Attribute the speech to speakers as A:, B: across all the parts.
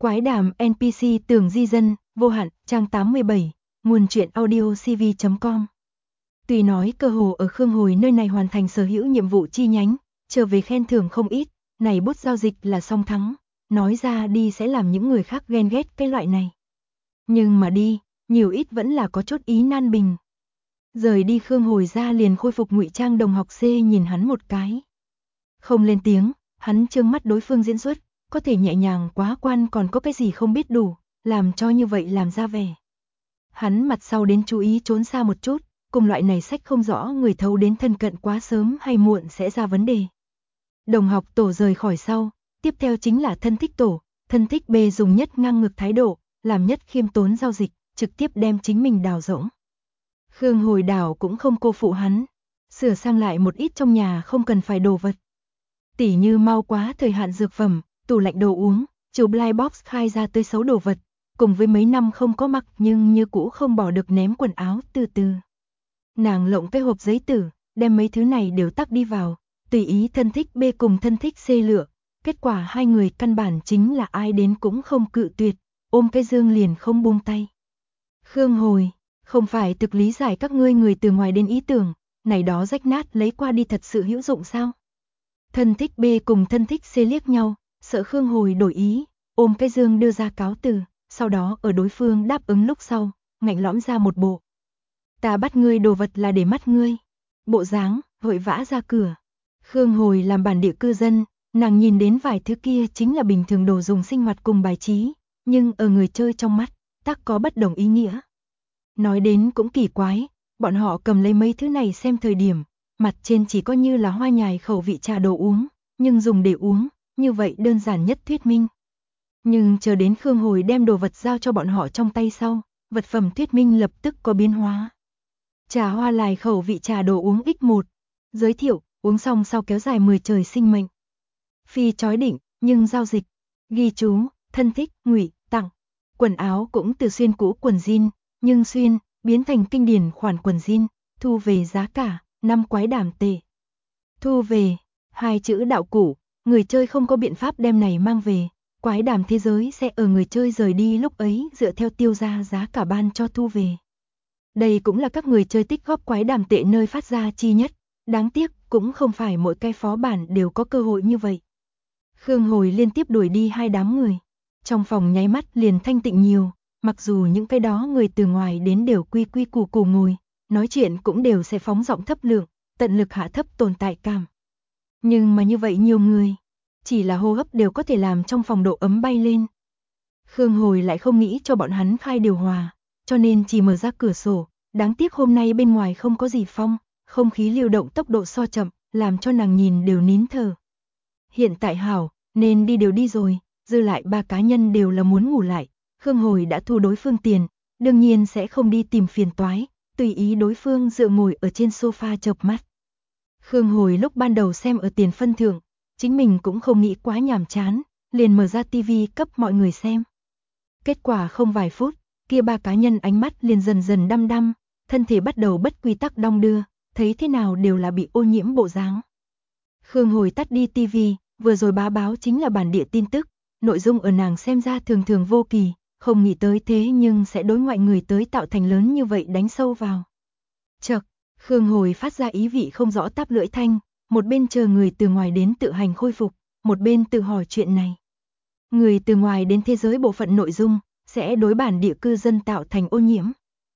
A: Quái đàm NPC Tường Di Dân, vô hạn, trang 87, nguồn truyện audio cv.com. Tuy nói cơ hồ ở Khương Hồi nơi này hoàn thành sở hữu nhiệm vụ chi nhánh, trở về khen thưởng không ít, này bút giao dịch là song thắng, nói ra đi sẽ làm những người khác ghen ghét cái loại này. Nhưng mà đi, nhiều ít vẫn là có chút ý nan bình. Rời đi Khương Hồi ra liền khôi phục ngụy trang đồng học C nhìn hắn một cái. Không lên tiếng, hắn trương mắt đối phương diễn xuất, có thể nhẹ nhàng quá quan còn có cái gì không biết đủ, làm cho như vậy làm ra vẻ. Hắn mặt sau đến chú ý trốn xa một chút, cùng loại này sách không rõ người thấu đến thân cận quá sớm hay muộn sẽ ra vấn đề. Đồng học tổ rời khỏi sau, tiếp theo chính là thân thích tổ, thân thích B dùng nhất ngang ngược thái độ, làm nhất khiêm tốn giao dịch, trực tiếp đem chính mình đào rỗng. Khương Hồi đảo cũng không cô phụ hắn, sửa sang lại một ít trong nhà không cần phải đồ vật. Tỉ như mau quá thời hạn dược phẩm, tủ lạnh đồ uống, chiều blind box khai ra tươi xấu đồ vật, cùng với mấy năm không có mặc nhưng như cũ không bỏ được ném quần áo từ từ. Nàng lộng cái hộp giấy tử, đem mấy thứ này đều tắc đi vào, tùy ý thân thích B cùng thân thích C lựa, kết quả hai người căn bản chính là ai đến cũng không cự tuyệt, ôm cái dương liền không buông tay. Khương Hồi, không phải thực lý giải các ngươi người từ ngoài đến ý tưởng, này đó rách nát lấy qua đi thật sự hữu dụng sao? Thân thích B cùng thân thích C liếc nhau, sợ Khương Hồi đổi ý, ôm cái dương đưa ra cáo từ, sau đó ở đối phương đáp ứng lúc sau, ngạnh lõm ra một bộ. Ta bắt ngươi đồ vật là để mắt ngươi. Bộ dáng, vội vã ra cửa. Khương Hồi làm bản địa cư dân, nàng nhìn đến vài thứ kia chính là bình thường đồ dùng sinh hoạt cùng bài trí, nhưng ở người chơi trong mắt, tắc có bất đồng ý nghĩa. Nói đến cũng kỳ quái, bọn họ cầm lấy mấy thứ này xem thời điểm, mặt trên chỉ có như là hoa nhài khẩu vị trà đồ uống, nhưng dùng để uống, như vậy đơn giản nhất thuyết minh. Nhưng chờ đến Khương Hồi đem đồ vật giao cho bọn họ trong tay sau, vật phẩm thuyết minh lập tức có biến hóa. Trà hoa lài khẩu vị trà đồ uống X1, giới thiệu, uống xong sau kéo dài 10 trời sinh mệnh. Phi chói định, nhưng giao dịch, ghi chú, thân thích, ngụy, tặng. Quần áo cũng từ xuyên cũ quần jean, nhưng xuyên, biến thành kinh điển khoản quần jean, thu về giá cả, 5 quái đàm tệ. Thu về, 2 chữ đạo cũ, người chơi không có biện pháp đem này mang về, quái đàm thế giới sẽ ở người chơi rời đi lúc ấy dựa theo tiêu ra giá cả ban cho thu về. Đây cũng là các người chơi tích góp quái đàm tệ nơi phát ra chi nhất, đáng tiếc cũng không phải mỗi cái phó bản đều có cơ hội như vậy. Khương Hồi liên tiếp đuổi đi hai đám người, trong phòng nháy mắt liền thanh tịnh nhiều, mặc dù những cái đó người từ ngoài đến đều quy quy củ củ ngồi, nói chuyện cũng đều sẽ phóng giọng thấp lượng, tận lực hạ thấp tồn tại cảm. Nhưng mà như vậy nhiều người, chỉ là hô hấp đều có thể làm trong phòng độ ấm bay lên. Khương Hồi lại không nghĩ cho bọn hắn khai điều hòa, cho nên chỉ mở ra cửa sổ, đáng tiếc hôm nay bên ngoài không có gì phong, không khí lưu động tốc độ so chậm, làm cho nàng nhìn đều nín thở. Hiện tại hảo, nên đi đều đi rồi, dư lại 3 cá nhân đều là muốn ngủ lại, Khương Hồi đã thu đối phương tiền, đương nhiên sẽ không đi tìm phiền toái, tùy ý đối phương dựa ngồi ở trên sofa chợp mắt. Khương Hồi lúc ban đầu xem ở tiền phân thượng, chính mình cũng không nghĩ quá nhàm chán, liền mở ra tivi cấp mọi người xem. Kết quả không vài phút, kia 3 cá nhân ánh mắt liền dần dần đăm đăm, thân thể bắt đầu bất quy tắc đong đưa, thấy thế nào đều là bị ô nhiễm bộ dáng. Khương Hồi tắt đi tivi, vừa rồi báo chính là bản địa tin tức, nội dung ở nàng xem ra thường thường vô kỳ, không nghĩ tới thế nhưng sẽ đối ngoại người tới tạo thành lớn như vậy đánh sâu vào. Chậc, Khương Hồi phát ra ý vị không rõ táp lưỡi thanh, một bên chờ người từ ngoài đến tự hành khôi phục, một bên tự hỏi chuyện này. Người từ ngoài đến thế giới bộ phận nội dung, sẽ đối bản địa cư dân tạo thành ô nhiễm.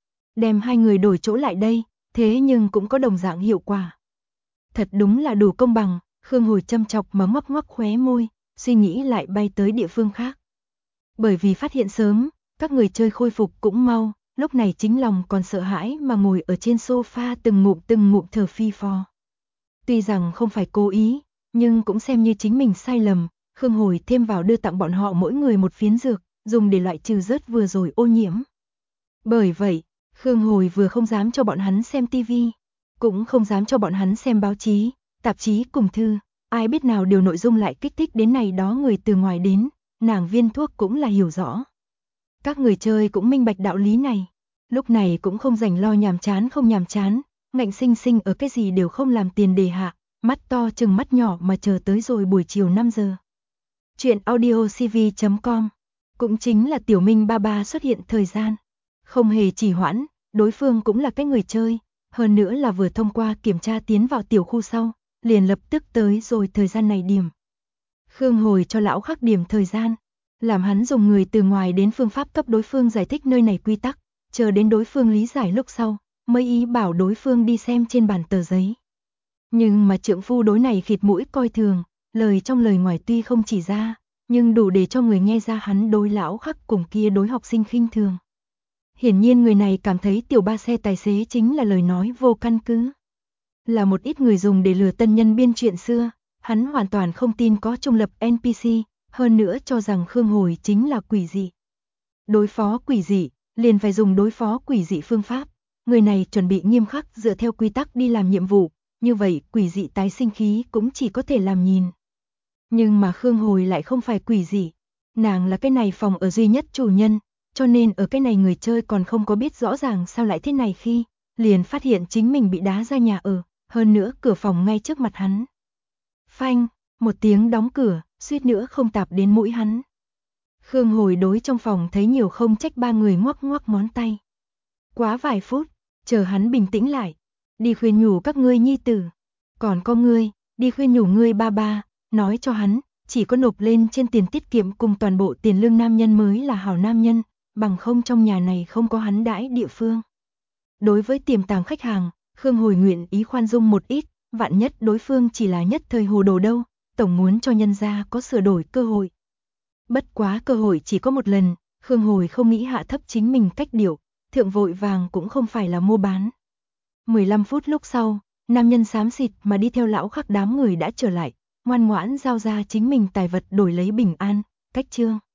A: Đem hai người đổi chỗ lại đây, thế nhưng cũng có đồng dạng hiệu quả. Thật đúng là đủ công bằng, Khương Hồi châm chọc mà ngoắc ngoắc khóe môi, suy nghĩ lại bay tới địa phương khác. Bởi vì phát hiện sớm, các người chơi khôi phục cũng mau, lúc này chính lòng còn sợ hãi mà ngồi ở trên sofa từng ngụm thở phi phò. Tuy rằng không phải cố ý, nhưng cũng xem như chính mình sai lầm, Khương Hồi thêm vào đưa tặng bọn họ mỗi người một phiến dược, dùng để loại trừ rớt vừa rồi ô nhiễm. Bởi vậy, Khương Hồi vừa không dám cho bọn hắn xem tivi, cũng không dám cho bọn hắn xem báo chí, tạp chí cùng thư, ai biết nào điều nội dung lại kích thích đến này đó người từ ngoài đến, nàng viên thuốc cũng là hiểu rõ. Các người chơi cũng minh bạch đạo lý này, lúc này cũng không rảnh lo nhàm chán không nhàm chán, ngạnh sinh sinh ở cái gì đều không làm tiền đề hạ, mắt to chừng mắt nhỏ mà chờ tới rồi buổi chiều 5 giờ. Chuyện audio cv.com Cũng chính là Tiểu Minh ba ba xuất hiện thời gian. Không hề trì hoãn, đối phương cũng là cái người chơi, hơn nữa là vừa thông qua kiểm tra tiến vào tiểu khu sau, liền lập tức tới rồi thời gian này điểm. Khương Hồi cho lão khắc điểm thời gian, làm hắn dùng người từ ngoài đến phương pháp cấp đối phương giải thích nơi này quy tắc, chờ đến đối phương lý giải lúc sau, mới ý bảo đối phương đi xem trên bàn tờ giấy. Nhưng mà trượng phu đối này khịt mũi coi thường, lời trong lời ngoài tuy không chỉ ra, nhưng đủ để cho người nghe ra hắn đối lão khắc cùng kia đối học sinh khinh thường. Hiển nhiên người này cảm thấy tiểu ba xe tài xế chính là lời nói vô căn cứ. Là một ít người dùng để lừa tân nhân biên chuyện xưa, hắn hoàn toàn không tin có trung lập NPC, hơn nữa cho rằng Khương Hồi chính là quỷ dị. Đối phó quỷ dị, liền phải dùng đối phó quỷ dị phương pháp. Người này chuẩn bị nghiêm khắc dựa theo quy tắc đi làm nhiệm vụ, như vậy quỷ dị tái sinh khí cũng chỉ có thể làm nhìn. Nhưng mà Khương Hồi lại không phải quỷ dị, nàng là cái này phòng ở duy nhất chủ nhân, cho nên ở cái này người chơi còn không có biết rõ ràng sao lại thế này khi, liền phát hiện chính mình bị đá ra nhà ở, hơn nữa cửa phòng ngay trước mặt hắn. Phanh, một tiếng đóng cửa, suýt nữa không tạp đến mũi hắn. Khương Hồi đối trong phòng thấy nhiều không trách ba người ngoắc ngoắc ngón tay. Quá vài phút, chờ hắn bình tĩnh lại, đi khuyên nhủ các ngươi nhi tử, còn có ngươi, đi khuyên nhủ ngươi ba ba, nói cho hắn, chỉ có nộp lên trên tiền tiết kiệm cùng toàn bộ tiền lương nam nhân mới là hảo nam nhân, bằng không trong nhà này không có hắn đãi địa phương. Đối với tiềm tàng khách hàng, Khương Hồi nguyện ý khoan dung một ít, vạn nhất đối phương chỉ là nhất thời hồ đồ đâu, tổng muốn cho nhân gia có sửa đổi cơ hội. Bất quá cơ hội chỉ có một lần, Khương Hồi không nghĩ hạ thấp chính mình cách điệu, thượng vội vàng cũng không phải là mua bán. 15 phút lúc sau, nam nhân xám xịt mà đi theo lão khắc đám người đã trở lại, ngoan ngoãn giao ra chính mình tài vật đổi lấy bình an, cách chương.